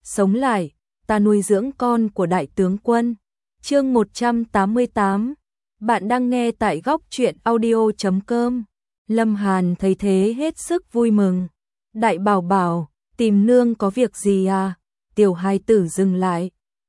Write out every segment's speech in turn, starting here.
sống lại, ta nuôi dưỡng con của đại tướng quân. Chương 188. Bạn đang nghe tại góc truyện audio.com. Lâm Hàn thấy thế hết sức vui mừng. Đại bảo bảo, tìm nương có việc gì à? Tiểu hài tử dừng lại.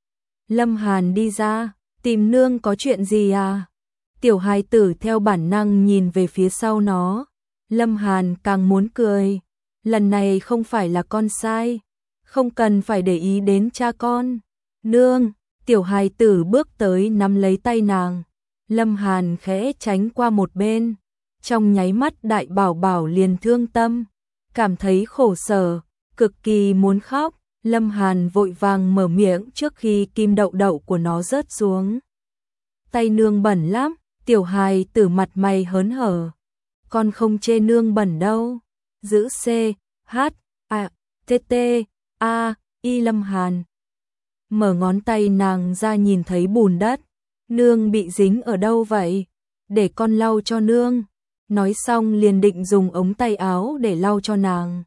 Lâm Hàn đi ra, tìm nương có chuyện gì à? Tiểu hài tử theo bản năng nhìn về phía sau nó. Lâm Hàn càng muốn cười. Lần này không phải là con sai, không cần phải để ý đến cha con. Nương, tiểu hài tử bước tới nắm lấy tay nàng. Lâm Hàn khẽ tránh qua một bên. Trong nháy mắt đại bảo bảo liền thương tâm, cảm thấy khổ sở, cực kỳ muốn khóc. Lâm Hàn vội vàng mở miệng trước khi kim đậu đậu của nó rớt xuống. Tay nương bẩn lắm, tiểu hài tử mặt mày hớn hở. Con không chê nương bẩn đâu. Giữ C, H, A, T, T, A, I. Lâm Hàn mở ngón tay nàng ra nhìn thấy bùn đất. Nương bị dính ở đâu vậy? Để con lau cho nương. Nói xong liền định dùng ống tay áo để lau cho nàng.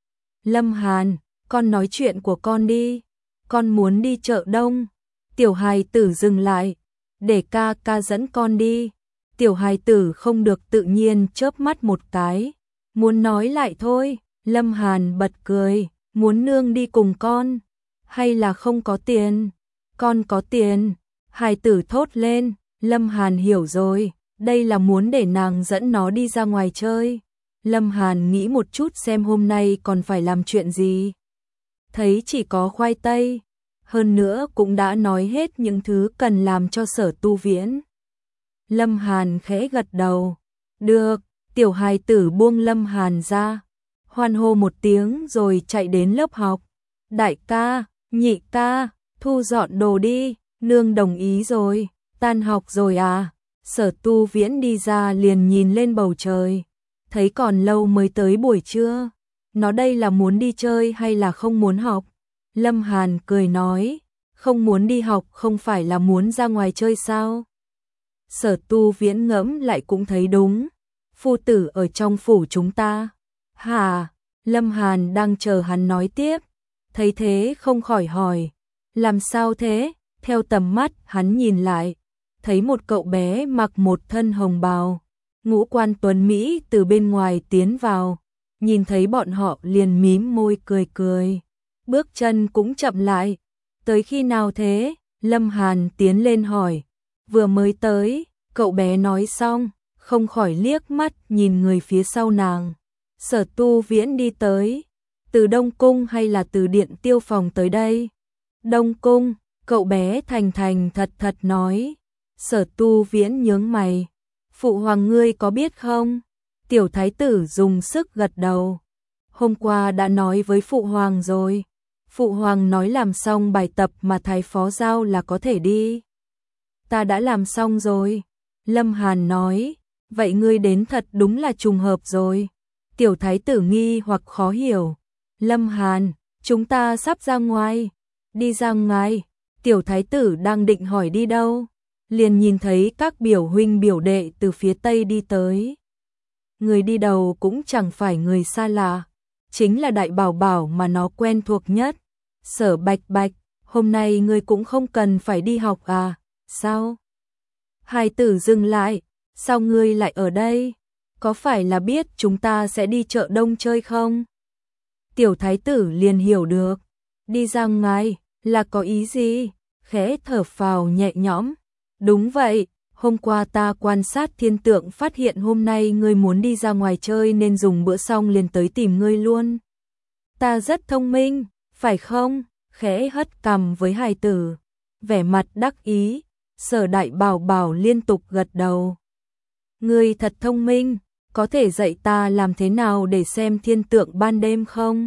Lâm Hàn, con nói chuyện của con đi. Con muốn đi chợ đông. Tiểu hài tử dừng lại. Để ca dẫn con đi. Tiểu hài tử không được tự nhiên chớp mắt một cái. Muốn nói lại thôi. Lâm Hàn bật cười. Muốn nương đi cùng con. Hay là không có tiền? Con có tiền. Hài tử thốt lên. Lâm Hàn hiểu rồi. Đây là muốn để nàng dẫn nó đi ra ngoài chơi. Lâm Hàn nghĩ một chút xem hôm nay còn phải làm chuyện gì. Thấy chỉ có khoai tây. Hơn nữa cũng đã nói hết những thứ cần làm cho Sở Tu Viễn. Lâm Hàn khẽ gật đầu. Được, tiểu hài tử buông Lâm Hàn ra. Hoan hô một tiếng rồi chạy đến lớp học. Đại ca, nhị ca, thu dọn đồ đi. Nương đồng ý rồi. Tan học rồi à? Sở Tu Viễn đi ra liền nhìn lên bầu trời. Thấy còn lâu mới tới buổi trưa. Nó đây là muốn đi chơi hay là không muốn học? Lâm Hàn cười nói. Không muốn đi học không phải là muốn ra ngoài chơi sao? Sở Tu Viễn ngẫm lại cũng thấy đúng. Phu tử ở trong phủ chúng ta. Hả? Lâm Hàn đang chờ hắn nói tiếp. Thấy thế không khỏi hỏi. Làm sao thế? Theo tầm mắt hắn nhìn lại. Thấy một cậu bé mặc một thân hồng bào. Ngũ quan tuấn Mỹ từ bên ngoài tiến vào. Nhìn thấy bọn họ liền mím môi cười cười. Bước chân cũng chậm lại. Tới khi nào thế? Lâm Hàn tiến lên hỏi. Vừa mới tới. Cậu bé nói xong, không khỏi liếc mắt nhìn người phía sau nàng. Sở Tu Viễn đi tới. Từ Đông Cung hay là từ Điện Tiêu Phòng tới đây? Đông Cung, cậu bé thành thành thật thật nói. Sở Tu Viễn nhướng mày. Phụ hoàng ngươi có biết không? Tiểu thái tử dùng sức gật đầu. Hôm qua đã nói với phụ hoàng rồi. Phụ hoàng nói làm xong bài tập mà thái phó giao là có thể đi. Ta đã làm xong rồi. Lâm Hàn nói. Vậy ngươi đến thật đúng là trùng hợp rồi. Tiểu thái tử nghi hoặc khó hiểu. Lâm Hàn, chúng ta sắp ra ngoài. Đi ra ngoài. Tiểu thái tử đang định hỏi đi đâu. Liền nhìn thấy các biểu huynh biểu đệ từ phía tây đi tới. Người đi đầu cũng chẳng phải người xa lạ. Chính là đại bảo bảo mà nó quen thuộc nhất. Sở Bạch Bạch, hôm nay ngươi cũng không cần phải đi học à? Sao? Hài tử dừng lại. Sao ngươi lại ở đây? Có phải là biết chúng ta sẽ đi chợ đông chơi không? Tiểu thái tử liền hiểu được. Đi ra ngoài là có ý gì? Khẽ thở phào nhẹ nhõm. Đúng vậy, hôm qua ta quan sát thiên tượng phát hiện hôm nay ngươi muốn đi ra ngoài chơi nên dùng bữa xong liền tới tìm ngươi luôn. Ta rất thông minh, phải không? Khẽ hất cằm với hài tử. Vẻ mặt đắc ý, Sở đại bảo bảo liên tục gật đầu. Ngươi thật thông minh, có thể dạy ta làm thế nào để xem thiên tượng ban đêm không?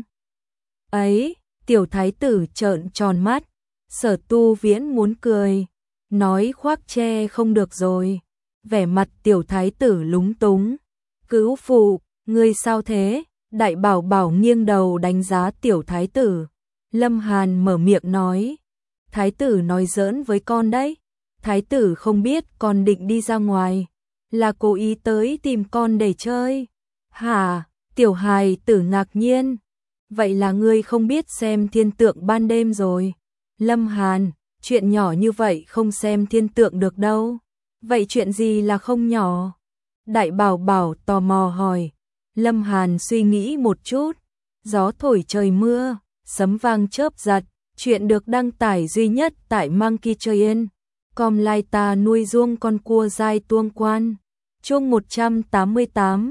Ấy, tiểu thái tử trợn tròn mắt. Sở Tu Viễn muốn cười. Nói khoác che không được rồi. Vẻ mặt tiểu thái tử lúng túng. Cứu phụ, ngươi sao thế? Đại bảo bảo nghiêng đầu đánh giá tiểu thái tử. Lâm Hàn mở miệng nói. Thái tử nói giỡn với con đấy. Thái tử không biết con định đi ra ngoài. Là cố ý tới tìm con để chơi. Hả? Tiểu hài tử ngạc nhiên. vậy là ngươi không biết xem thiên tượng ban đêm rồi. Lâm Hàn, chuyện nhỏ như vậy không xem thiên tượng được đâu. Vậy chuyện gì là không nhỏ? Đại Bảo Bảo tò mò hỏi. Lâm Hàn suy nghĩ một chút. Gió thổi trời mưa, sấm vang chớp giật. Chuyện được đăng tải duy nhất tại Monkey Train. Com lai ta nuôi ruông con cua dai tuông quan. Chương 188.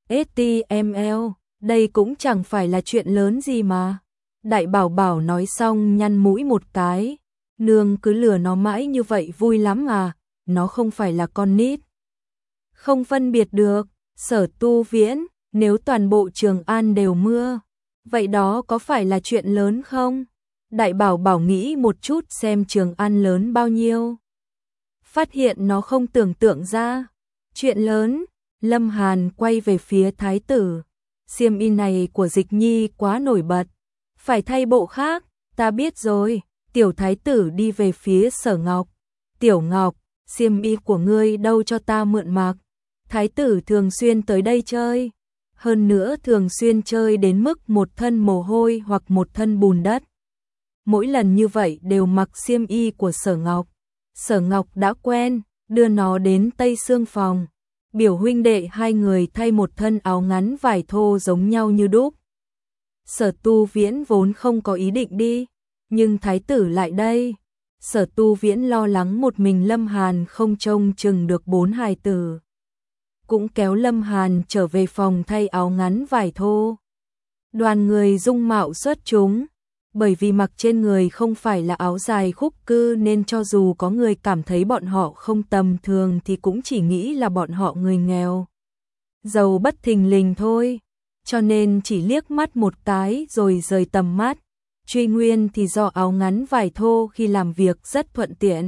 HTML. Đây cũng chẳng phải là chuyện lớn gì mà. Đại Bảo Bảo nói xong nhăn mũi một cái. Nương cứ lừa nó mãi như vậy vui lắm à. Nó không phải là con nít. Không phân biệt được. Sở Tu Viễn, nếu toàn bộ Trường An đều mưa, vậy đó có phải là chuyện lớn không? Đại Bảo Bảo nghĩ một chút xem Trường An lớn bao nhiêu. Phát hiện nó không tưởng tượng ra. Chuyện lớn. Lâm Hàn quay về phía thái tử. Xiêm y này của Dịch Nhi quá nổi bật. Phải thay bộ khác. Ta biết rồi. Tiểu thái tử đi về phía Sở Ngọc. Tiểu Ngọc, xiêm y của ngươi đâu cho ta mượn mặc. Thái tử thường xuyên tới đây chơi. Hơn nữa thường xuyên chơi đến mức một thân mồ hôi hoặc một thân bùn đất. Mỗi lần như vậy đều mặc xiêm y của Sở Ngọc. Sở Ngọc đã quen, đưa nó đến Tây Sương phòng. Biểu huynh đệ hai người thay một thân áo ngắn vải thô giống nhau như đúc. Sở Tu Viễn vốn không có ý định đi, nhưng thái tử lại đây. Sở Tu Viễn lo lắng một mình Lâm Hàn không trông chừng được 4 hài tử. Cũng kéo Lâm Hàn trở về phòng thay áo ngắn vải thô. Đoàn người dung mạo xuất chúng, bởi vì mặc trên người không phải là áo dài khúc cư nên cho dù có người cảm thấy bọn họ không tầm thường thì cũng chỉ nghĩ là bọn họ người nghèo. Giàu bất thình lình thôi, cho nên chỉ liếc mắt một cái rồi rời tầm mắt. Truy nguyên thì do áo ngắn vải thô khi làm việc rất thuận tiện.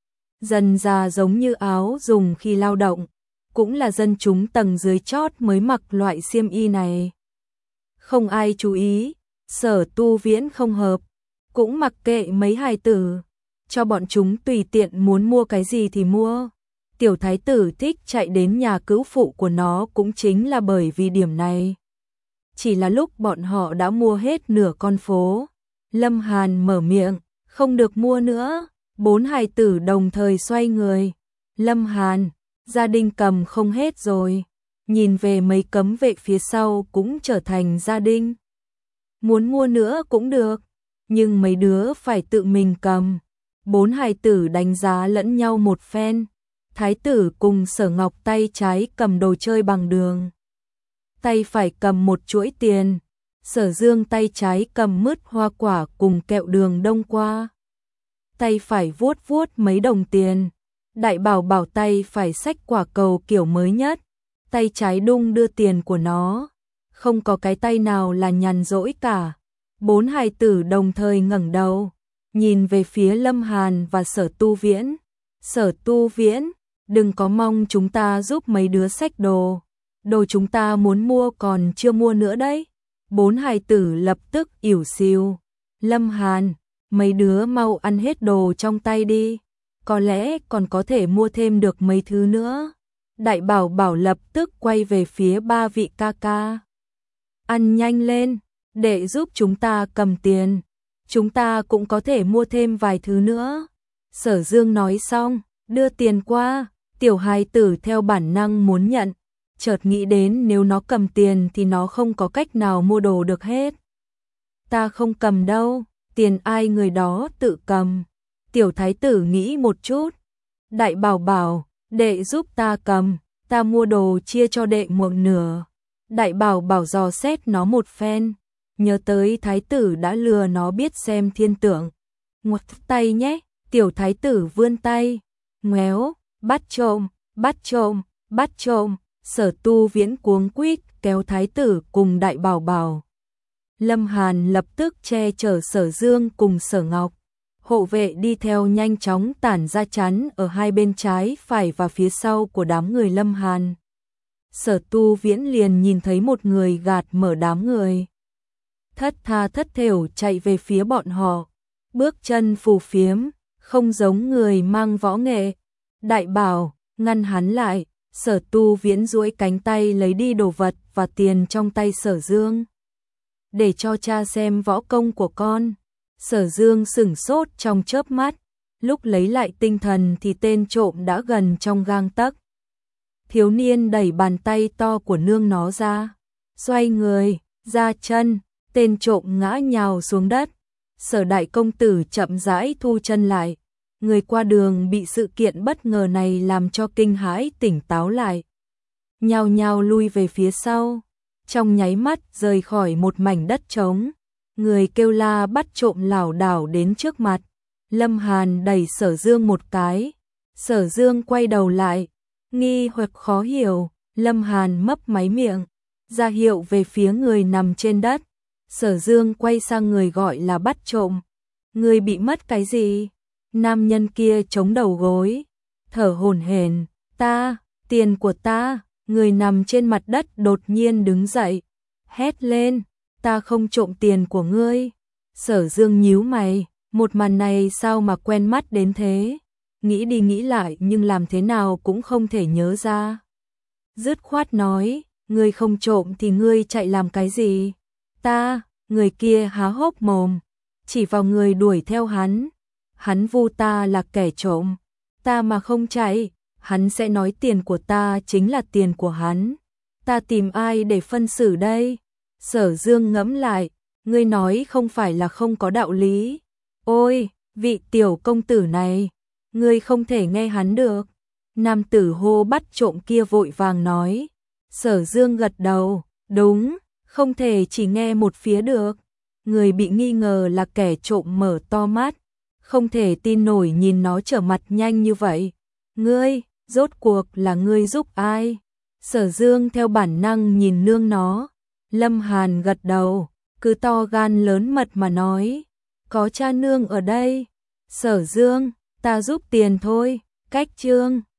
Dần già giống như áo dùng khi lao động, cũng là dân chúng tầng dưới chót mới mặc loại xiêm y này. Không ai chú ý, Sở Tu Viễn không hợp, cũng mặc kệ mấy hài tử, cho bọn chúng tùy tiện muốn mua cái gì thì mua. Tiểu thái tử thích chạy đến nhà cứu phụ của nó cũng chính là bởi vì điểm này. Chỉ là lúc bọn họ đã mua hết nửa con phố, Lâm Hàn mở miệng, không được mua nữa. 4 hài tử đồng thời xoay người. Lâm Hàn, gia đình cầm không hết rồi. Nhìn về mấy cấm vệ phía sau cũng trở thành gia đình. Muốn mua nữa cũng được, nhưng mấy đứa phải tự mình cầm. 4 hài tử đánh giá lẫn nhau một phen. Thái tử cùng Sở Ngọc tay trái cầm đồ chơi bằng đường, tay phải cầm một chuỗi tiền. Sở Dương tay trái cầm mứt hoa quả cùng kẹo đường đông qua, tay phải vuốt vuốt mấy đồng tiền. Đại Bảo Bảo tay phải xách quả cầu kiểu mới nhất, tay trái đung đưa tiền của nó. Không có cái tay nào là nhàn rỗi cả. 4 hài tử đồng thời ngẩng đầu, nhìn về phía Lâm Hàn và Sở Tu Viễn. Sở Tu Viễn, đừng có mong chúng ta giúp mấy đứa xách đồ. Đồ chúng ta muốn mua còn chưa mua nữa đấy. 4 hài tử lập tức ỉu xìu. Lâm Hàn, mấy đứa mau ăn hết đồ trong tay đi. Có lẽ còn có thể mua thêm được mấy thứ nữa. Đại Bảo Bảo lập tức quay về phía 3 vị ca ca. Ăn nhanh lên, để giúp chúng ta cầm tiền. Chúng ta cũng có thể mua thêm vài thứ nữa. Sở Dương nói xong, đưa tiền qua. Tiểu hài tử theo bản năng muốn nhận, chợt nghĩ đến nếu nó cầm tiền thì nó không có cách nào mua đồ được hết. Ta không cầm đâu, tiền ai người đó tự cầm. Tiểu thái tử nghĩ một chút. Đại Bảo Bảo, đệ giúp ta cầm, ta mua đồ chia cho đệ một nửa. Đại Bảo Bảo dò xét nó một phen, nhớ tới thái tử đã lừa nó biết xem thiên tượng. Ngoặt tay nhé. Tiểu thái tử vươn tay, ngoéo, bắt trộm, bắt trộm, bắt trộm. Sở Tu Viễn cuống quýt kéo thái tử cùng Đại Bảo Bảo. Lâm Hàn lập tức che chở Sở Dương cùng Sở Ngọc. Hộ vệ đi theo nhanh chóng tản ra chắn ở hai bên trái phải và phía sau của đám người Lâm Hàn. Sở Tu Viễn liền nhìn thấy một người gạt mở đám người. Thất tha thất thểu chạy về phía bọn họ, bước chân phù phiếm, không giống người mang võ nghệ. Đại Bảo, ngăn hắn lại. Sở Tu Viễn duỗi cánh tay lấy đi đồ vật và tiền trong tay Sở Dương. để cho cha xem võ công của con. Sở Dương sửng sốt trong chớp mắt, lúc lấy lại tinh thần thì tên trộm đã gần trong gang tấc. Thiếu niên đẩy bàn tay to của nương nó ra, xoay người, ra chân, tên trộm ngã nhào xuống đất. Sở đại công tử chậm rãi thu chân lại, người qua đường bị sự kiện bất ngờ này làm cho kinh hãi tỉnh táo lại. Nhao nhao lui về phía sau, trong nháy mắt rời khỏi một mảnh đất trống. Người kêu la bắt trộm lảo đảo đến trước mặt. Lâm Hàn đẩy Sở Dương một cái. Sở Dương quay đầu lại, nghi hoặc khó hiểu. Lâm Hàn mấp máy miệng, ra hiệu về phía người nằm trên đất. Sở Dương quay sang người gọi là bắt trộm. Người bị mất cái gì? Nam nhân kia chống đầu gối, thở hổn hển. Tiền của ta. Người nằm trên mặt đất đột nhiên đứng dậy, hét lên, ta không trộm tiền của ngươi. Sở Dương nhíu mày, một màn này sao mà quen mắt đến thế, nghĩ đi nghĩ lại nhưng làm thế nào cũng không thể nhớ ra. Dứt khoát nói, ngươi không trộm thì ngươi chạy làm cái gì? Người kia há hốc mồm, chỉ vào người đuổi theo hắn vu ta là kẻ trộm, ta mà không chạy, hắn sẽ nói tiền của ta chính là tiền của hắn. Ta tìm ai để phân xử đây? Sở Dương ngẫm lại, ngươi nói không phải là không có đạo lý. Ôi, vị tiểu công tử này, ngươi không thể nghe hắn được. Nam tử hô bắt trộm kia vội vàng nói. Sở Dương gật đầu, đúng, không thể chỉ nghe một phía được. Người bị nghi ngờ là kẻ trộm mở to mắt, không thể tin nổi nhìn nó trở mặt nhanh như vậy. Ngươi, rốt cuộc là ngươi giúp ai? Sở Dương theo bản năng nhìn nương nó. Lâm Hàn gật đầu, cứ to gan lớn mật mà nói, có cha nương ở đây. Sở Dương, ta giúp tiền thôi. Cách chương